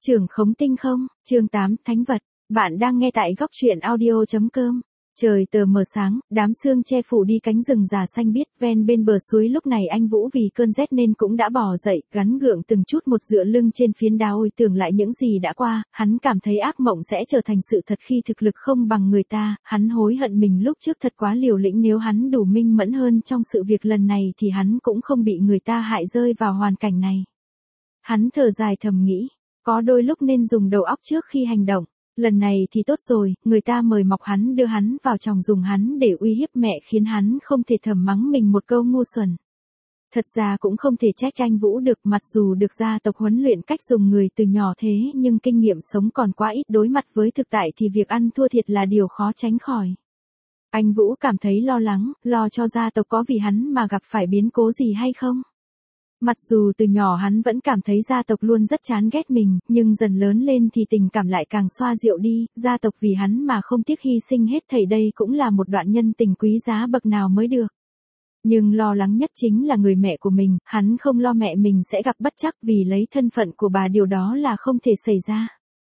Trưởng khống tinh không, chương 8, Thánh vật. Bạn đang nghe tại góc truyện audio.com. Trời tờ mờ sáng, đám sương che phủ đi cánh rừng già xanh biếc ven bên bờ suối. Lúc này anh Vũ vì cơn rét nên cũng đã bò dậy, gắn gượng từng chút một dựa lưng trên phiến đá. Ôi tưởng lại những gì đã qua, hắn cảm thấy ác mộng sẽ trở thành sự thật khi thực lực không bằng người ta. Hắn hối hận mình lúc trước thật quá liều lĩnh, nếu hắn đủ minh mẫn hơn trong sự việc lần này thì hắn cũng không bị người ta hại rơi vào hoàn cảnh này. Hắn thở dài thầm nghĩ, có đôi lúc nên dùng đầu óc trước khi hành động. Lần này thì tốt rồi, người ta mời mọc hắn đưa hắn vào chồng dùng hắn để uy hiếp mẹ khiến hắn không thể thầm mắng mình một câu ngu xuẩn. Thật ra cũng không thể trách anh Vũ được, mặc dù được gia tộc huấn luyện cách dùng người từ nhỏ thế nhưng kinh nghiệm sống còn quá ít, đối mặt với thực tại thì việc ăn thua thiệt là điều khó tránh khỏi. Anh Vũ cảm thấy lo lắng, lo cho gia tộc có vì hắn mà gặp phải biến cố gì hay không. Mặc dù từ nhỏ hắn vẫn cảm thấy gia tộc luôn rất chán ghét mình, nhưng dần lớn lên thì tình cảm lại càng xoa dịu đi, gia tộc vì hắn mà không tiếc hy sinh hết thảy, đây cũng là một đoạn nhân tình quý giá bậc nào mới được. Nhưng lo lắng nhất chính là người mẹ của mình, hắn không lo mẹ mình sẽ gặp bất trắc vì lấy thân phận của bà, điều đó là không thể xảy ra.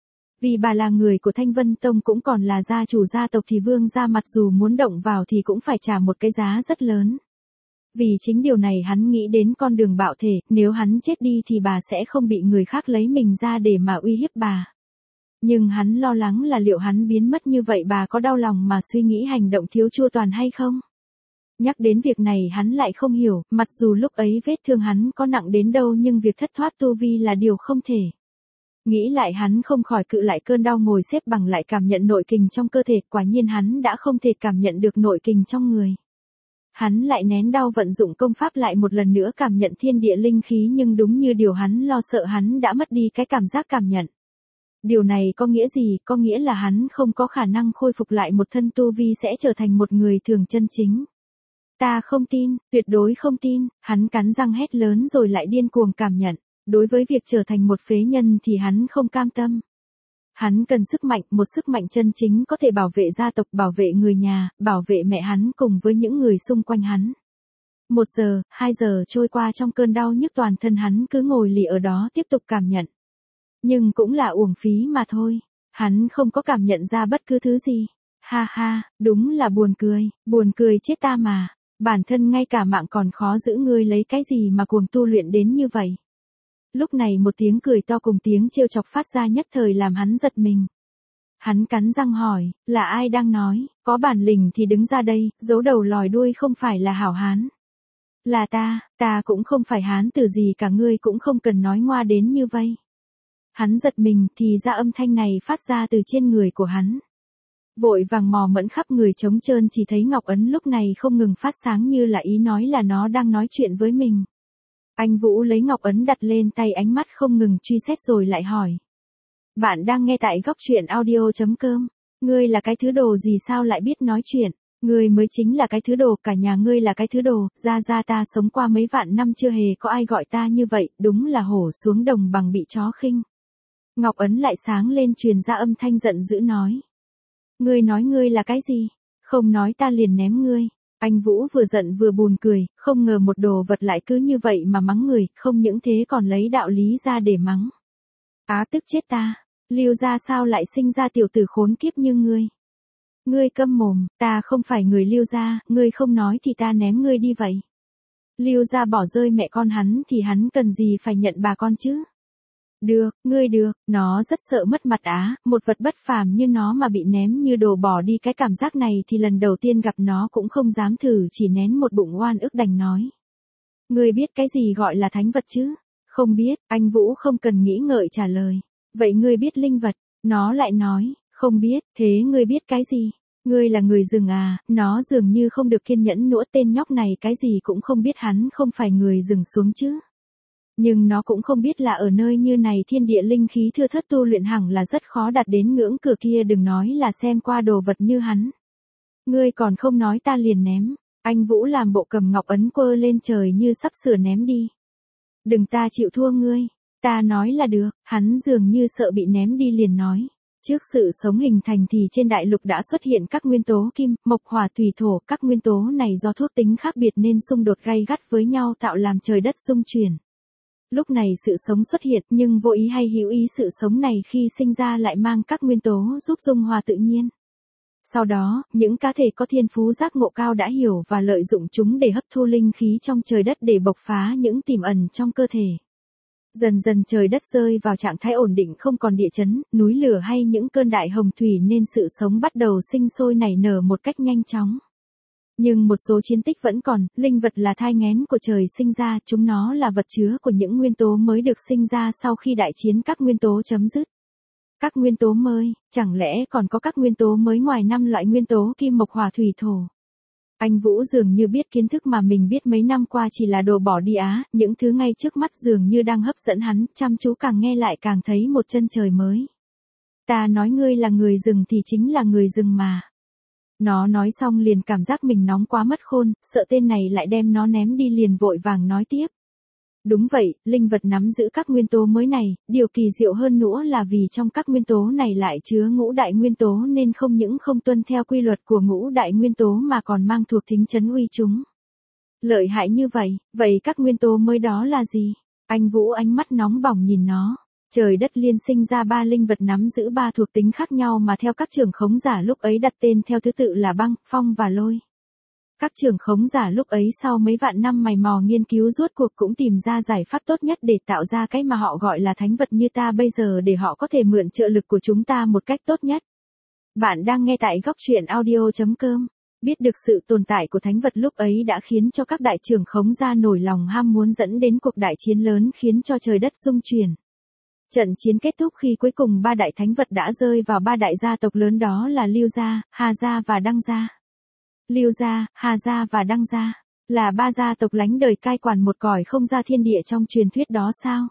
Vì bà là người của Thanh Vân Tông cũng còn là gia chủ gia tộc thì Vương gia mặc dù muốn động vào thì cũng phải trả một cái giá rất lớn. Vì chính điều này hắn nghĩ đến con đường bạo thể, nếu hắn chết đi thì bà sẽ không bị người khác lấy mình ra để mà uy hiếp bà. Nhưng hắn lo lắng là liệu hắn biến mất như vậy bà có đau lòng mà suy nghĩ hành động thiếu chu toàn hay không? Nhắc đến việc này hắn lại không hiểu, mặc dù lúc ấy vết thương hắn có nặng đến đâu nhưng việc thất thoát tu vi là điều không thể. Nghĩ lại hắn không khỏi cự lại cơn đau, ngồi xếp bằng lại cảm nhận nội kình trong cơ thể, quả nhiên hắn đã không thể cảm nhận được nội kình trong người. Hắn lại nén đau vận dụng công pháp lại một lần nữa cảm nhận thiên địa linh khí, nhưng đúng như điều hắn lo sợ, hắn đã mất đi cái cảm giác cảm nhận. Điều này có nghĩa gì? Có nghĩa là hắn không có khả năng khôi phục lại một thân tu vi, sẽ trở thành một người thường chân chính. Ta không tin, tuyệt đối không tin, hắn cắn răng hét lớn rồi lại điên cuồng cảm nhận. Đối với việc trở thành một phế nhân thì hắn không cam tâm. Hắn cần sức mạnh, một sức mạnh chân chính có thể bảo vệ gia tộc, bảo vệ người nhà, bảo vệ mẹ hắn cùng với những người xung quanh hắn. 1 giờ, 2 giờ trôi qua trong cơn đau nhức, toàn thân hắn cứ ngồi lì ở đó tiếp tục cảm nhận. Nhưng cũng là uổng phí mà thôi, hắn không có cảm nhận ra bất cứ thứ gì. Ha ha, đúng là buồn cười chết ta mà, bản thân ngay cả mạng còn khó giữ, ngươi lấy cái gì mà cuồng tu luyện đến như vậy. Lúc này một tiếng cười to cùng tiếng trêu chọc phát ra, nhất thời làm hắn giật mình. Hắn cắn răng hỏi, là ai đang nói, có bản lĩnh thì đứng ra đây, giấu đầu lòi đuôi không phải là hảo hán. Là ta cũng không phải hán tử gì cả, ngươi cũng không cần nói ngoa đến như vậy. Hắn giật mình thì ra âm thanh này phát ra từ trên người của hắn. Vội vàng mò mẫm khắp người trống trơn, chỉ thấy ngọc ấn lúc này không ngừng phát sáng như là ý nói là nó đang nói chuyện với mình. Anh Vũ lấy ngọc ấn đặt lên tay, ánh mắt không ngừng truy xét rồi lại hỏi. Bạn đang nghe tại góc truyện audio.com. Ngươi là cái thứ đồ gì sao lại biết nói chuyện? Ngươi mới chính là cái thứ đồ, cả nhà ngươi là cái thứ đồ, ra ta sống qua mấy vạn năm chưa hề có ai gọi ta như vậy, đúng là hổ xuống đồng bằng bị chó khinh. Ngọc ấn lại sáng lên, truyền ra âm thanh giận dữ nói. Ngươi nói ngươi là cái gì? Không nói ta liền ném ngươi. Anh Vũ vừa giận vừa buồn cười, không ngờ một đồ vật lại cứ như vậy mà mắng người, không những thế còn lấy đạo lý ra để mắng. Á, tức chết ta, Lưu gia sao lại sinh ra tiểu tử khốn kiếp như ngươi? Ngươi câm mồm, ta không phải người Lưu gia, ngươi không nói thì ta ném ngươi đi vậy. Lưu gia bỏ rơi mẹ con hắn thì hắn cần gì phải nhận bà con chứ? Được, ngươi được, nó rất sợ mất mặt á, một vật bất phàm như nó mà bị ném như đồ bỏ đi, cái cảm giác này thì lần đầu tiên gặp nó cũng không dám thử, chỉ nén một bụng oan ức đành nói. Ngươi biết cái gì gọi là thánh vật chứ? Không biết, anh Vũ không cần nghĩ ngợi trả lời. Vậy ngươi biết linh vật? Nó lại nói, không biết, thế ngươi biết cái gì? Ngươi là người rừng à? Nó dường như không được kiên nhẫn nữa, tên nhóc này cái gì cũng không biết, hắn không phải người rừng xuống chứ. Nhưng nó cũng không biết là ở nơi như này thiên địa linh khí thưa thớt, tu luyện hẳn là rất khó đạt đến ngưỡng cửa kia, đừng nói là xem qua đồ vật như hắn. Ngươi còn không nói ta liền ném. Anh Vũ làm bộ cầm ngọc ấn quơ lên trời như sắp sửa ném đi. Đừng, ta chịu thua ngươi. Ta nói là được, hắn dường như sợ bị ném đi liền nói. Trước sự sống hình thành thì trên đại lục đã xuất hiện các nguyên tố kim, mộc, hỏa, thủy, thổ, các nguyên tố này do thuộc tính khác biệt nên xung đột gay gắt với nhau tạo làm trời đất xung chuyển. Lúc này sự sống xuất hiện nhưng vô ý hay hữu ý sự sống này khi sinh ra lại mang các nguyên tố giúp dung hòa tự nhiên. Sau đó, những cá thể có thiên phú giác ngộ cao đã hiểu và lợi dụng chúng để hấp thu linh khí trong trời đất để bộc phá những tiềm ẩn trong cơ thể. Dần dần trời đất rơi vào trạng thái ổn định, không còn địa chấn, núi lửa hay những cơn đại hồng thủy, nên sự sống bắt đầu sinh sôi nảy nở một cách nhanh chóng. Nhưng một số chiến tích vẫn còn, linh vật là thai nghén của trời sinh ra, chúng nó là vật chứa của những nguyên tố mới được sinh ra sau khi đại chiến các nguyên tố chấm dứt. Các nguyên tố mới, chẳng lẽ còn có các nguyên tố mới ngoài 5 loại nguyên tố kim mộc hỏa thủy thổ? Anh Vũ dường như biết kiến thức mà mình biết mấy năm qua chỉ là đồ bỏ đi á, những thứ ngay trước mắt dường như đang hấp dẫn hắn, chăm chú càng nghe lại càng thấy một chân trời mới. Ta nói ngươi là người rừng thì chính là người rừng mà. Nó nói xong liền cảm giác mình nóng quá mất khôn, sợ tên này lại đem nó ném đi, liền vội vàng nói tiếp. Đúng vậy, linh vật nắm giữ các nguyên tố mới này, điều kỳ diệu hơn nữa là vì trong các nguyên tố này lại chứa ngũ đại nguyên tố nên không những không tuân theo quy luật của ngũ đại nguyên tố mà còn mang thuộc tính trấn uy chúng. Lợi hại như vậy các nguyên tố mới đó là gì? Anh Vũ ánh mắt nóng bỏng nhìn nó. Trời đất liên sinh ra 3 linh vật nắm giữ 3 thuộc tính khác nhau mà theo các trưởng khống giả lúc ấy đặt tên theo thứ tự là băng, phong và lôi. Các trưởng khống giả lúc ấy sau mấy vạn năm mày mò nghiên cứu rốt cuộc cũng tìm ra giải pháp tốt nhất để tạo ra cái mà họ gọi là thánh vật như ta bây giờ, để họ có thể mượn trợ lực của chúng ta một cách tốt nhất. Bạn đang nghe tại góc truyện audio.com. Biết được sự tồn tại của thánh vật lúc ấy đã khiến cho các đại trưởng khống gia nổi lòng ham muốn, dẫn đến cuộc đại chiến lớn khiến cho trời đất rung chuyển. Trận chiến kết thúc khi cuối cùng 3 đại thánh vật đã rơi vào 3 đại gia tộc lớn, đó là Lưu gia, Hà gia và Đăng gia. Lưu gia, Hà gia và Đăng gia là 3 gia tộc lánh đời cai quản một cõi không gian thiên địa trong truyền thuyết đó sao?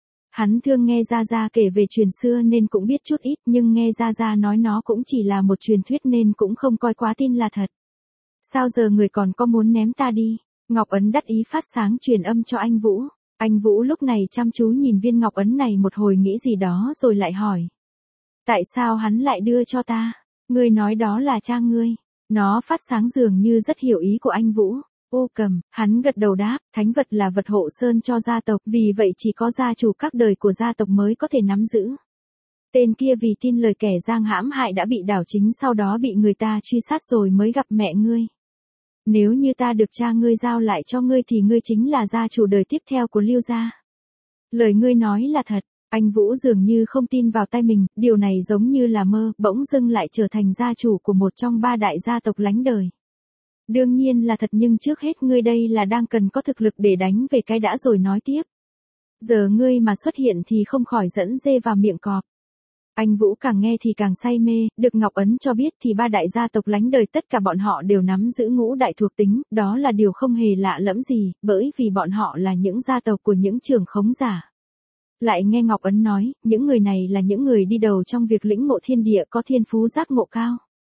Hắn thường nghe Gia Gia kể về truyền xưa nên cũng biết chút ít, nhưng nghe Gia Gia nói nó cũng chỉ là một truyền thuyết nên cũng không coi quá tin là thật. Sao giờ người còn có muốn ném ta đi? Ngọc ấn đắc ý phát sáng truyền âm cho anh Vũ. Anh Vũ lúc này chăm chú nhìn viên ngọc ấn này một hồi, nghĩ gì đó rồi lại hỏi. Tại sao hắn lại đưa cho ta? Ngươi nói đó là cha ngươi. Nó phát sáng dường như rất hiểu ý của anh Vũ. Ô Cầm, hắn gật đầu đáp, thánh vật là vật hộ sơn cho gia tộc, vì vậy chỉ có gia chủ các đời của gia tộc mới có thể nắm giữ. Tên kia vì tin lời kẻ giang hãm hại đã bị đảo chính, sau đó bị người ta truy sát rồi mới gặp mẹ ngươi. Nếu như ta được cha ngươi giao lại cho ngươi thì ngươi chính là gia chủ đời tiếp theo của Lưu gia. Lời ngươi nói là thật. Anh Vũ dường như không tin vào tai mình, điều này giống như là mơ, bỗng dưng lại trở thành gia chủ của một trong 3 đại gia tộc lánh đời. Đương nhiên là thật, nhưng trước hết ngươi đây là đang cần có thực lực để đánh về cái đã rồi nói tiếp. Giờ ngươi mà xuất hiện thì không khỏi dẫn dê vào miệng cọp. Anh Vũ càng nghe thì càng say mê, được Ngọc ấn cho biết thì 3 đại gia tộc lánh đời tất cả bọn họ đều nắm giữ ngũ đại thuộc tính, đó là điều không hề lạ lẫm gì, bởi vì bọn họ là những gia tộc của những trưởng khống giả. Lại nghe Ngọc ấn nói, những người này là những người đi đầu trong việc lĩnh ngộ thiên địa, có thiên phú giác ngộ cao.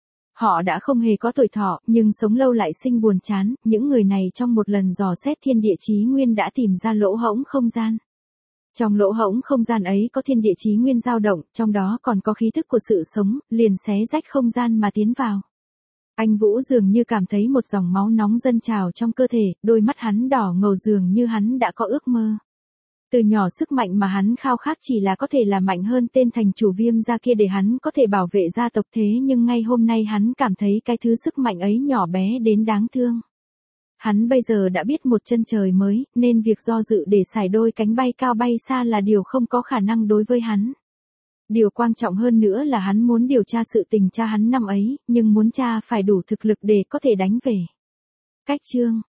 Họ đã không hề có tuổi thọ, nhưng sống lâu lại sinh buồn chán, những người này trong một lần dò xét thiên địa chí nguyên đã tìm ra lỗ hổng không gian. Trong lỗ hổng không gian ấy có thiên địa chí nguyên dao động, trong đó còn có khí thức của sự sống, liền xé rách không gian mà tiến vào. Anh Vũ dường như cảm thấy một dòng máu nóng dâng trào trong cơ thể, đôi mắt hắn đỏ ngầu, dường như hắn đã có ước mơ. Từ nhỏ sức mạnh mà hắn khao khát chỉ là có thể là mạnh hơn tên thành chủ Viêm gia kia để hắn có thể bảo vệ gia tộc, thế nhưng ngay hôm nay hắn cảm thấy cái thứ sức mạnh ấy nhỏ bé đến đáng thương. Hắn bây giờ đã biết một chân trời mới, nên việc do dự để xài đôi cánh bay cao bay xa là điều không có khả năng đối với hắn. Điều quan trọng hơn nữa là hắn muốn điều tra sự tình cha hắn năm ấy, nhưng muốn cha phải đủ thực lực để có thể đánh về. Cách chương